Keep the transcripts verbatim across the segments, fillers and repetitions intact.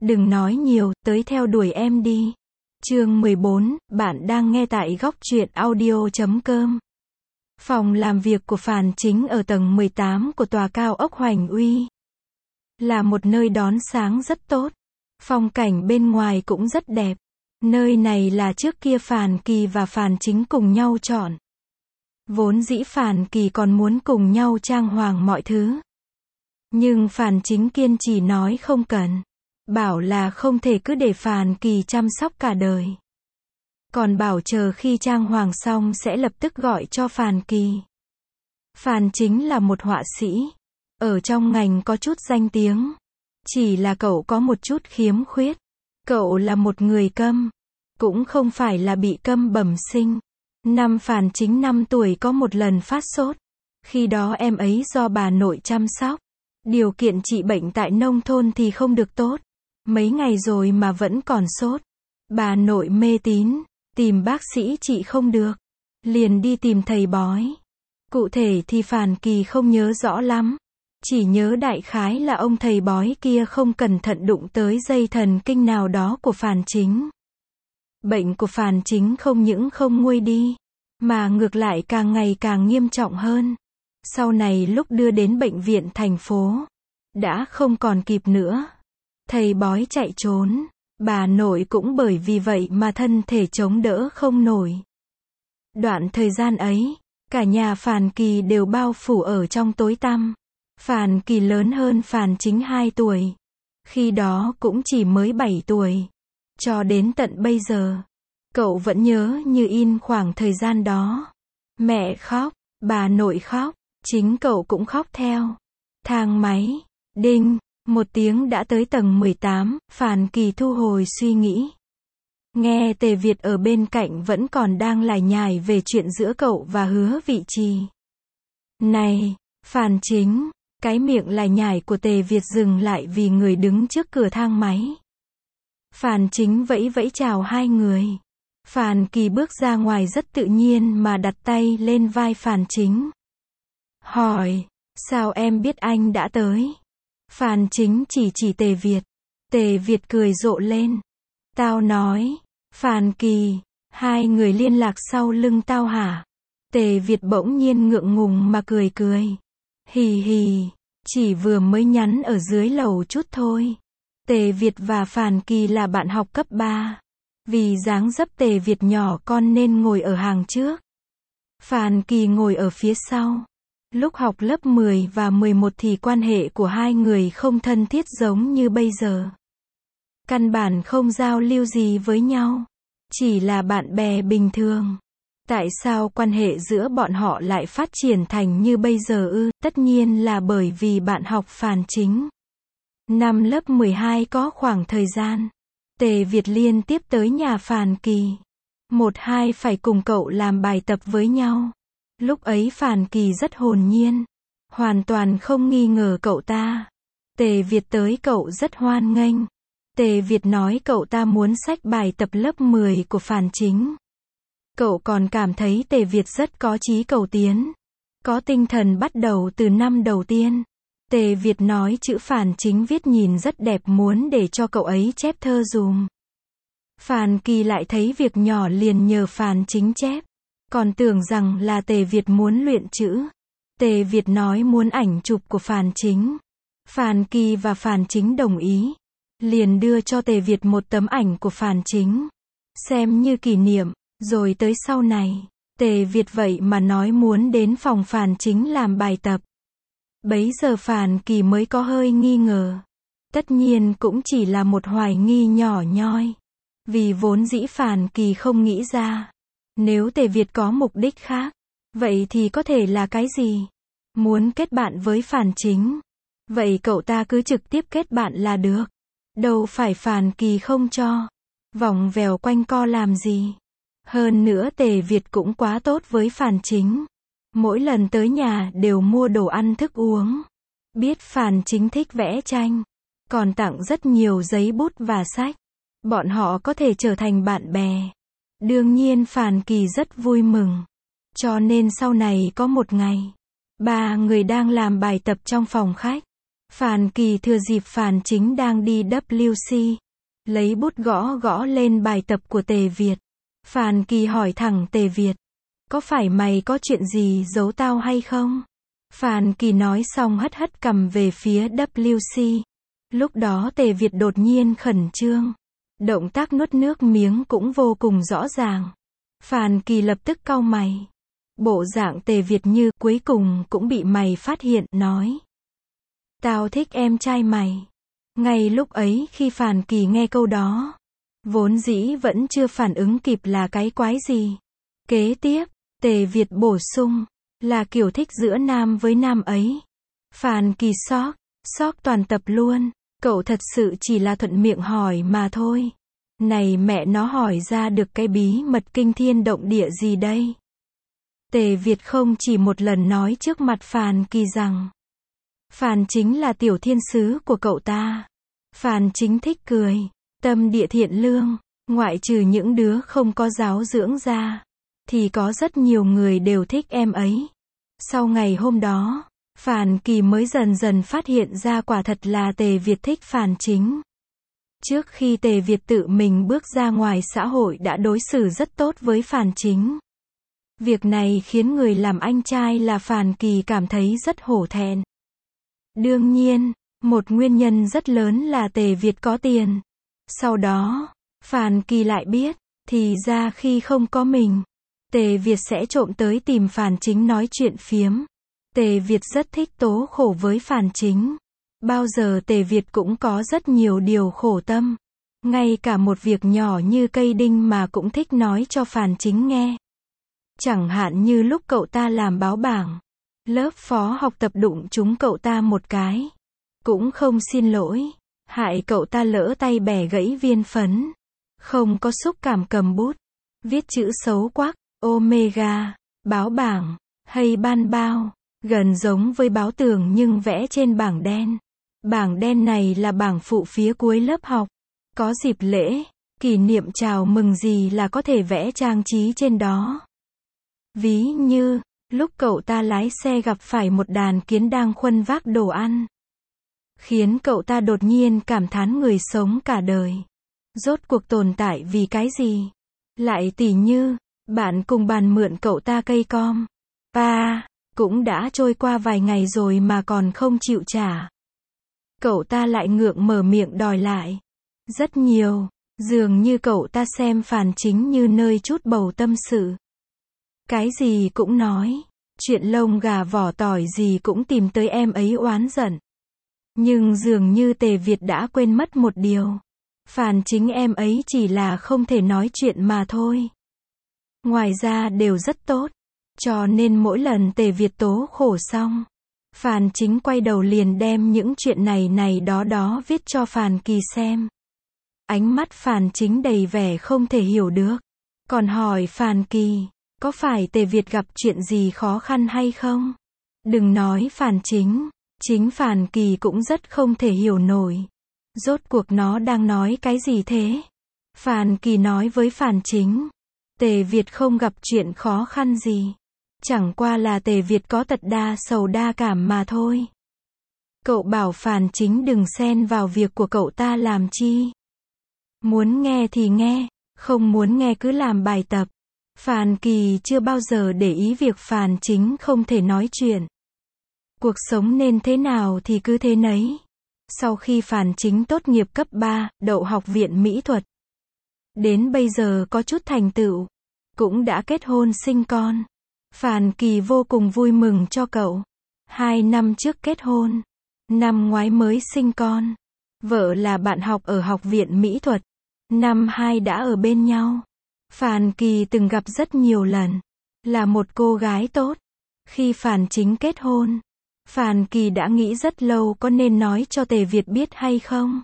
đừng nói nhiều, tới theo đuổi em đi. Chương mười bốn, bạn đang nghe tại góc truyện audio chấm com. Phòng làm việc của Phàn Chính ở tầng mười tám của tòa cao ốc Hoành Uy. Là một nơi đón sáng rất tốt. Phong cảnh bên ngoài cũng rất đẹp. Nơi này là trước kia Phàn Kỳ và Phàn Chính cùng nhau chọn. Vốn dĩ Phàn Kỳ còn muốn cùng nhau trang hoàng mọi thứ. Nhưng Phàn Chính kiên trì nói không cần. Bảo là không thể cứ để Phàn Kỳ chăm sóc cả đời. Còn bảo chờ khi trang hoàng xong sẽ lập tức gọi cho Phàn Kỳ. Phàn Chính là một họa sĩ. Ở trong ngành có chút danh tiếng. Chỉ là cậu có một chút khiếm khuyết. Cậu là một người câm. Cũng không phải là bị câm bẩm sinh. Năm Phàn Chính năm tuổi có một lần phát sốt. Khi đó em ấy do bà nội chăm sóc. Điều kiện trị bệnh tại nông thôn thì không được tốt. Mấy ngày rồi mà vẫn còn sốt. Bà nội mê tín, tìm bác sĩ trị không được. Liền đi tìm thầy bói. Cụ thể thì Phàn Kỳ không nhớ rõ lắm. Chỉ nhớ đại khái là ông thầy bói kia không cẩn thận đụng tới dây thần kinh nào đó của Phàn Chính. Bệnh của Phàn Chính không những không nguôi đi, mà ngược lại càng ngày càng nghiêm trọng hơn. Sau này lúc đưa đến bệnh viện thành phố, đã không còn kịp nữa. Thầy bói chạy trốn, bà nội cũng bởi vì vậy mà thân thể chống đỡ không nổi. Đoạn thời gian ấy, cả nhà Phàn Kỳ đều bao phủ ở trong tối tăm. Phàn Kỳ lớn hơn Phàn Chính hai tuổi. Khi đó cũng chỉ mới bảy tuổi. Cho đến tận bây giờ, cậu vẫn nhớ như in khoảng thời gian đó. Mẹ khóc, bà nội khóc, chính cậu cũng khóc theo. Thang máy, đinh, một tiếng đã tới tầng mười tám, Phàn Kỳ thu hồi suy nghĩ. Nghe Tề Việt ở bên cạnh vẫn còn đang lải nhải về chuyện giữa cậu và Hứa Vị Trì. Này, Phàn Chính, cái miệng lải nhải của Tề Việt dừng lại vì người đứng trước cửa thang máy. Phàn Chính vẫy vẫy chào hai người. Phàn Kỳ bước ra ngoài rất tự nhiên mà đặt tay lên vai Phàn Chính. Hỏi, sao em biết anh đã tới? Phàn Chính chỉ chỉ Tề Việt. Tề Việt cười rộ lên. Tao nói, Phàn Kỳ, hai người liên lạc sau lưng tao hả? Tề Việt bỗng nhiên ngượng ngùng mà cười cười. Hì hì, chỉ vừa mới nhắn ở dưới lầu chút thôi. Tề Việt và Phàn Kỳ là bạn học cấp ba. Vì dáng dấp Tề Việt nhỏ con nên ngồi ở hàng trước. Phàn Kỳ ngồi ở phía sau. Lúc học lớp mười và mười một thì quan hệ của hai người không thân thiết giống như bây giờ. Căn bản không giao lưu gì với nhau. Chỉ là bạn bè bình thường. Tại sao quan hệ giữa bọn họ lại phát triển thành như bây giờ ư? Tất nhiên là bởi vì bạn học Phàn Chính. Năm lớp mười hai có khoảng thời gian, Tề Việt liên tiếp tới nhà Phàn Kỳ. Một hai phải cùng cậu làm bài tập với nhau. Lúc ấy Phàn Kỳ rất hồn nhiên. Hoàn toàn không nghi ngờ cậu ta. Tề Việt tới cậu rất hoan nghênh. Tề Việt nói cậu ta muốn xách bài tập lớp mười của Phàn Chính. Cậu còn cảm thấy Tề Việt rất có chí cầu tiến. Có tinh thần bắt đầu từ năm đầu tiên. Tề Việt nói chữ Phàn Chính viết nhìn rất đẹp muốn để cho cậu ấy chép thơ dùm. Phàn Kỳ lại thấy việc nhỏ liền nhờ Phàn Chính chép. Còn tưởng rằng là Tề Việt muốn luyện chữ. Tề Việt nói muốn ảnh chụp của Phàn Chính. Phàn Kỳ và Phàn Chính đồng ý. Liền đưa cho Tề Việt một tấm ảnh của Phàn Chính. Xem như kỷ niệm. Rồi tới sau này, Tề Việt vậy mà nói muốn đến phòng Phàn Chính làm bài tập. Bấy giờ Phàn Kỳ mới có hơi nghi ngờ. Tất nhiên cũng chỉ là một hoài nghi nhỏ nhoi. Vì vốn dĩ Phàn Kỳ không nghĩ ra. Nếu Tề Việt có mục đích khác, vậy thì có thể là cái gì? Muốn kết bạn với Phàn Chính. Vậy cậu ta cứ trực tiếp kết bạn là được. Đâu phải Phàn Kỳ không cho. Vòng vèo quanh co làm gì? Hơn nữa Tề Việt cũng quá tốt với Phàn Chính. Mỗi lần tới nhà đều mua đồ ăn thức uống. Biết Phàn Chính thích vẽ tranh. Còn tặng rất nhiều giấy bút và sách. Bọn họ có thể trở thành bạn bè. Đương nhiên Phàn Kỳ rất vui mừng. Cho nên sau này có một ngày, ba người đang làm bài tập trong phòng khách. Phàn Kỳ thừa dịp Phàn Chính đang đi vê kép xê, lấy bút gõ gõ lên bài tập của Tề Việt. Phàn Kỳ hỏi thẳng Tề Việt, có phải mày có chuyện gì giấu tao hay không? Phàn Kỳ nói xong hất hất cằm về phía vê kép xê. Lúc đó Tề Việt đột nhiên khẩn trương. Động tác nuốt nước miếng cũng vô cùng rõ ràng. Phàn Kỳ lập tức cau mày. Bộ dạng Tề Việt như cuối cùng cũng bị mày phát hiện, nói. Tao thích em trai mày. Ngay lúc ấy khi Phàn Kỳ nghe câu đó, vốn dĩ vẫn chưa phản ứng kịp là cái quái gì. Kế tiếp, Tề Việt bổ sung, là kiểu thích giữa nam với nam ấy. Phàn Kỳ sốc, sốc toàn tập luôn. Cậu thật sự chỉ là thuận miệng hỏi mà thôi. Này mẹ nó hỏi ra được cái bí mật kinh thiên động địa gì đây? Tề Việt không chỉ một lần nói trước mặt Phàn Kỳ rằng Phàn Chính là tiểu thiên sứ của cậu ta. Phàn Chính thích cười, tâm địa thiện lương, ngoại trừ những đứa không có giáo dưỡng ra, thì có rất nhiều người đều thích em ấy. Sau ngày hôm đó, Phàn Kỳ mới dần dần phát hiện ra quả thật là Tề Việt thích Phàn Chính. Trước khi Tề Việt tự mình bước ra ngoài xã hội đã đối xử rất tốt với Phàn Chính. Việc này khiến người làm anh trai là Phàn Kỳ cảm thấy rất hổ thẹn. Đương nhiên, một nguyên nhân rất lớn là Tề Việt có tiền. Sau đó, Phàn Kỳ lại biết, thì ra khi không có mình, Tề Việt sẽ trộm tới tìm Phàn Chính nói chuyện phiếm. Tề Việt rất thích tố khổ với Phàn Chính. Bao giờ Tề Việt cũng có rất nhiều điều khổ tâm. Ngay cả một việc nhỏ như cây đinh mà cũng thích nói cho Phàn Chính nghe. Chẳng hạn như lúc cậu ta làm báo bảng, lớp phó học tập đụng trúng cậu ta một cái. Cũng không xin lỗi, hại cậu ta lỡ tay bẻ gãy viên phấn. Không có xúc cảm cầm bút, viết chữ xấu quắc, omega, báo bảng, hay ban bao, gần giống với báo tường nhưng vẽ trên bảng đen. Bảng đen này là bảng phụ phía cuối lớp học. Có dịp lễ, kỷ niệm chào mừng gì là có thể vẽ trang trí trên đó. Ví như, lúc cậu ta lái xe gặp phải một đàn kiến đang khuân vác đồ ăn. Khiến cậu ta đột nhiên cảm thán người sống cả đời. Rốt cuộc tồn tại vì cái gì? Lại tỉ như, bạn cùng bàn mượn cậu ta cây com. À, cũng đã trôi qua vài ngày rồi mà còn không chịu trả. Cậu ta lại ngượng mở miệng đòi lại. Rất nhiều, dường như cậu ta xem Phàn Chính như nơi trút bầu tâm sự. Cái gì cũng nói, chuyện lông gà vỏ tỏi gì cũng tìm tới em ấy oán giận. Nhưng dường như Tề Việt đã quên mất một điều. Phàn Chính em ấy chỉ là không thể nói chuyện mà thôi. Ngoài ra đều rất tốt. Cho nên mỗi lần Tề Việt tố khổ xong, Phàn Chính quay đầu liền đem những chuyện này này đó đó viết cho Phàn Kỳ xem. Ánh mắt Phàn Chính đầy vẻ không thể hiểu được. Còn hỏi Phàn Kỳ, có phải Tề Việt gặp chuyện gì khó khăn hay không? Đừng nói Phàn Chính, chính Phàn Kỳ cũng rất không thể hiểu nổi. Rốt cuộc nó đang nói cái gì thế? Phàn Kỳ nói với Phàn Chính, Tề Việt không gặp chuyện khó khăn gì. Chẳng qua là Tề Việt có tật đa sầu đa cảm mà thôi. Cậu bảo Phàn Chính đừng xen vào việc của cậu ta làm chi. Muốn nghe thì nghe, không muốn nghe cứ làm bài tập. Phàn Kỳ chưa bao giờ để ý việc Phàn Chính không thể nói chuyện. Cuộc sống nên thế nào thì cứ thế nấy. Sau khi Phàn Chính tốt nghiệp cấp ba, đậu học viện mỹ thuật. Đến bây giờ có chút thành tựu. Cũng đã kết hôn sinh con. Phàn Kỳ vô cùng vui mừng cho cậu. Hai năm trước kết hôn. Năm ngoái mới sinh con. Vợ là bạn học ở học viện mỹ thuật. Năm hai đã ở bên nhau. Phàn Kỳ từng gặp rất nhiều lần. Là một cô gái tốt. Khi Phàn Chính kết hôn, Phàn Kỳ đã nghĩ rất lâu có nên nói cho Tề Việt biết hay không.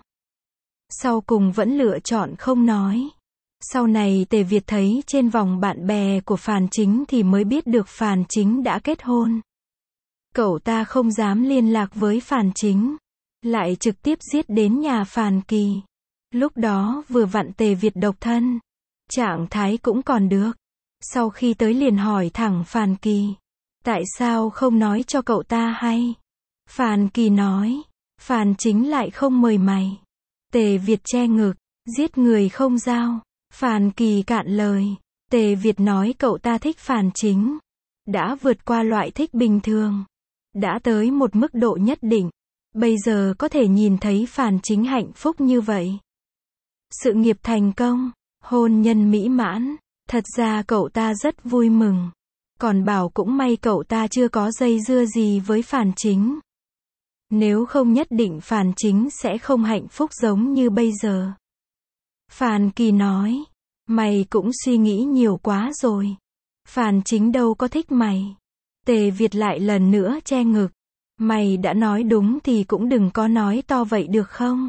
Sau cùng vẫn lựa chọn không nói. Sau này Tề Việt thấy trên vòng bạn bè của Phàn Chính thì mới biết được Phàn Chính đã kết hôn. Cậu ta không dám liên lạc với Phàn Chính. Lại trực tiếp giết đến nhà Phàn Kỳ. Lúc đó vừa vặn Tề Việt độc thân. Trạng thái cũng còn được. Sau khi tới liền hỏi thẳng Phàn Kỳ. Tại sao không nói cho cậu ta hay? Phàn Kỳ nói. Phàn Chính lại không mời mày. Tề Việt che ngực, giết người không giao. Phàn Kỳ cạn lời. Tề Việt nói cậu ta thích Phàn Chính. Đã vượt qua loại thích bình thường. Đã tới một mức độ nhất định. Bây giờ có thể nhìn thấy Phàn Chính hạnh phúc như vậy. Sự nghiệp thành công, hôn nhân mỹ mãn. Thật ra cậu ta rất vui mừng. Còn bảo cũng may cậu ta chưa có dây dưa gì với Phàn Chính. Nếu không nhất định Phàn Chính sẽ không hạnh phúc giống như bây giờ. Phàn Kỳ nói, mày cũng suy nghĩ nhiều quá rồi. Phàn Chính đâu có thích mày. Tề Việt lại lần nữa che ngực. Mày đã nói đúng thì cũng đừng có nói to vậy được không?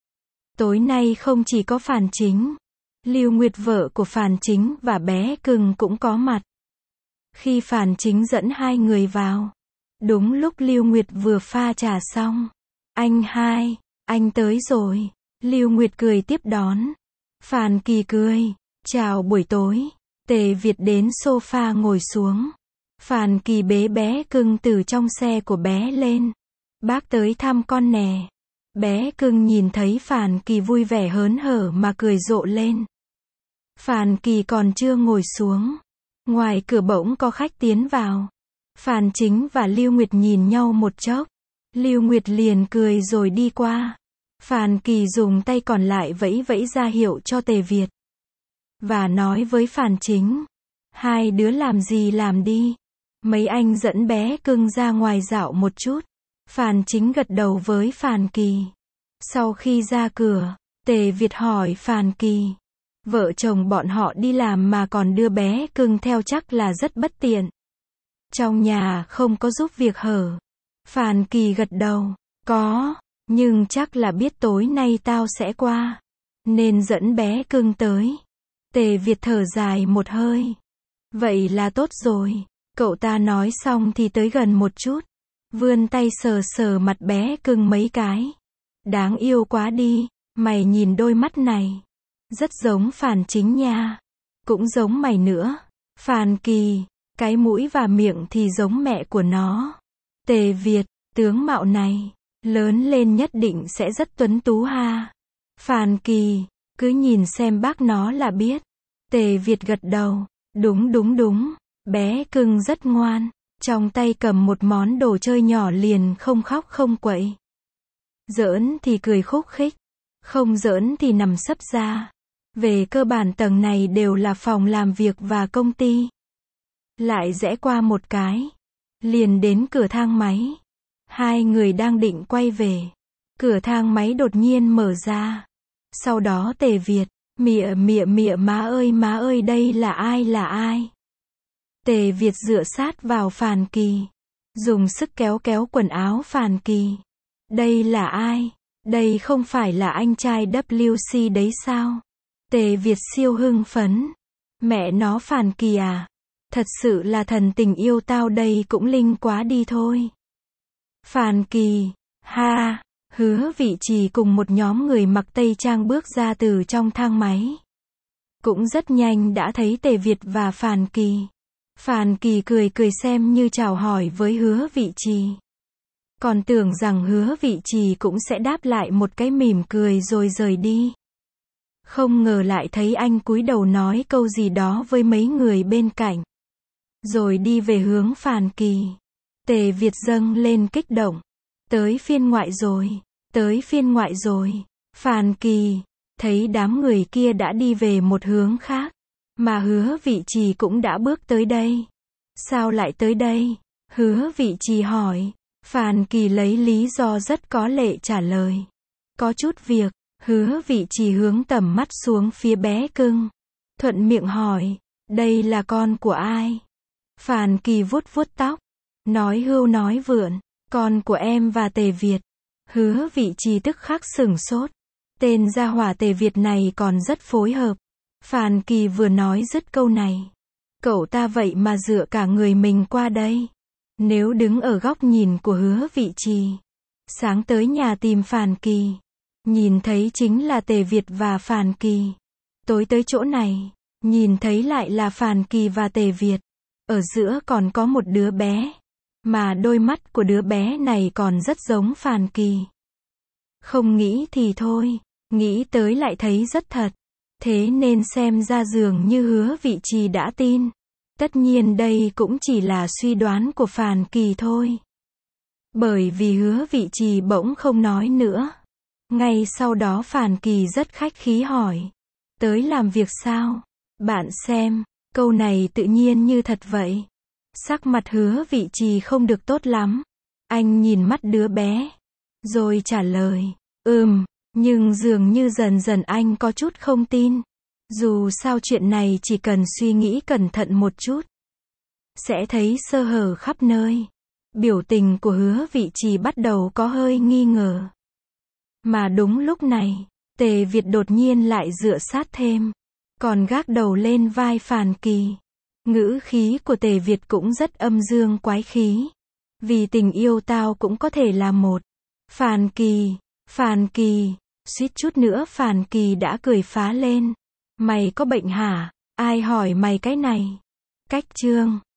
Tối nay không chỉ có Phàn Chính. Lưu Nguyệt vợ của Phàn Chính và bé Cưng cũng có mặt. Khi Phàn Chính dẫn hai người vào. Đúng lúc Lưu Nguyệt vừa pha trà xong. Anh hai, anh tới rồi. Lưu Nguyệt cười tiếp đón. Phàn Kỳ cười. Chào buổi tối. Tề Việt đến sofa ngồi xuống. Phàn Kỳ bế bé Cưng từ trong xe của bé lên. Bác tới thăm con nè. Bé Cưng nhìn thấy Phàn Kỳ vui vẻ hớn hở mà cười rộ lên. Phàn Kỳ còn chưa ngồi xuống. Ngoài cửa bỗng có khách tiến vào. Phàn Chính và Lưu Nguyệt nhìn nhau một chốc. Lưu Nguyệt liền cười rồi đi qua. Phàn Kỳ dùng tay còn lại vẫy vẫy ra hiệu cho Tề Việt. Và nói với Phàn Chính. Hai đứa làm gì làm đi. Mấy anh dẫn bé Cưng ra ngoài dạo một chút. Phàn Chính gật đầu với Phàn Kỳ. Sau khi ra cửa, Tề Việt hỏi Phàn Kỳ. Vợ chồng bọn họ đi làm mà còn đưa bé Cưng theo chắc là rất bất tiện. Trong nhà không có giúp việc hở. Phàn Kỳ gật đầu. Có, nhưng chắc là biết tối nay tao sẽ qua. Nên dẫn bé Cưng tới. Tề Việt thở dài một hơi. Vậy là tốt rồi. Cậu ta nói xong thì tới gần một chút. Vươn tay sờ sờ mặt bé Cưng mấy cái. Đáng yêu quá đi. Mày nhìn đôi mắt này. Rất giống Phàn Chính nha. Cũng giống mày nữa. Phàn Kỳ. Cái mũi và miệng thì giống mẹ của nó. Tề Việt. Tướng mạo này. Lớn lên nhất định sẽ rất tuấn tú ha. Phàn Kỳ. Cứ nhìn xem bác nó là biết. Tề Việt gật đầu. Đúng đúng đúng. Bé Cưng rất ngoan. Trong tay cầm một món đồ chơi nhỏ liền không khóc không quậy. Giỡn thì cười khúc khích. Không giỡn thì nằm sấp ra. Về cơ bản tầng này đều là phòng làm việc và công ty. Lại rẽ qua một cái. Liền đến cửa thang máy. Hai người đang định quay về. Cửa thang máy đột nhiên mở ra. Sau đó Tề Việt. Mịa mịa mịa má ơi má ơi đây là ai là ai. Tề Việt dựa sát vào Phàn Kỳ. Dùng sức kéo kéo quần áo Phàn Kỳ. Đây là ai? Đây không phải là anh trai W C đấy sao? Tề Việt siêu hưng phấn. Mẹ nó Phàn Kỳ à? Thật sự là thần tình yêu tao đây cũng linh quá đi thôi. Phàn Kỳ. Ha. Hứa Vị Trì cùng một nhóm người mặc tây trang bước ra từ trong thang máy. Cũng rất nhanh đã thấy Tề Việt và Phàn Kỳ. Phàn Kỳ cười cười xem như chào hỏi với Hứa Vị Trì. Còn tưởng rằng Hứa Vị Trì cũng sẽ đáp lại một cái mỉm cười rồi rời đi. Không ngờ lại thấy anh cúi đầu nói câu gì đó với mấy người bên cạnh. Rồi đi về hướng Phàn Kỳ. Tề Việt dâng lên kích động. Tới phiên ngoại rồi. Tới phiên ngoại rồi. Phàn Kỳ. Thấy đám người kia đã đi về một hướng khác. Mà Hứa Vị Trì cũng đã bước tới đây. Sao lại tới đây? Hứa Vị Trì hỏi. Phàn Kỳ lấy lý do rất có lệ trả lời. Có chút việc. Hứa Vị Trì hướng tầm mắt xuống phía bé Cưng. Thuận miệng hỏi. Đây là con của ai? Phàn Kỳ vuốt vuốt tóc. Nói hưu nói vượn. Con của em và Tề Việt. Hứa Vị Trì tức khắc sửng sốt. Tên gia hỏa Tề Việt này còn rất phối hợp. Phàn Kỳ vừa nói dứt câu này. Cậu ta vậy mà dựa cả người mình qua đây. Nếu đứng ở góc nhìn của Hứa Vị Trì. Sáng tới nhà tìm Phàn Kỳ. Nhìn thấy chính là Tề Việt và Phàn Kỳ. Tối tới chỗ này. Nhìn thấy lại là Phàn Kỳ và Tề Việt. Ở giữa còn có một đứa bé. Mà đôi mắt của đứa bé này còn rất giống Phàn Kỳ. Không nghĩ thì thôi, nghĩ tới lại thấy rất thật. Thế nên xem ra dường như Hứa Vị Trì đã tin. Tất nhiên đây cũng chỉ là suy đoán của Phàn Kỳ thôi. Bởi vì Hứa Vị Trì bỗng không nói nữa. Ngay sau đó Phàn Kỳ rất khách khí hỏi. Tới làm việc sao? Bạn xem, câu này tự nhiên như thật vậy. Sắc mặt Hứa Vị Trì không được tốt lắm. Anh nhìn mắt đứa bé. Rồi trả lời. Ừm, nhưng dường như dần dần anh có chút không tin. Dù sao chuyện này chỉ cần suy nghĩ cẩn thận một chút. Sẽ thấy sơ hở khắp nơi. Biểu tình của Hứa Vị Trì bắt đầu có hơi nghi ngờ. Mà đúng lúc này, Tề Việt đột nhiên lại dựa sát thêm. Còn gác đầu lên vai Phàn Kỳ. Ngữ khí của Tề Việt cũng rất âm dương quái khí. Vì tình yêu tao cũng có thể là một. Phàn Kỳ, Phàn Kỳ, suýt chút nữa Phàn Kỳ đã cười phá lên. Mày có bệnh hả? Ai hỏi mày cái này? Cách chương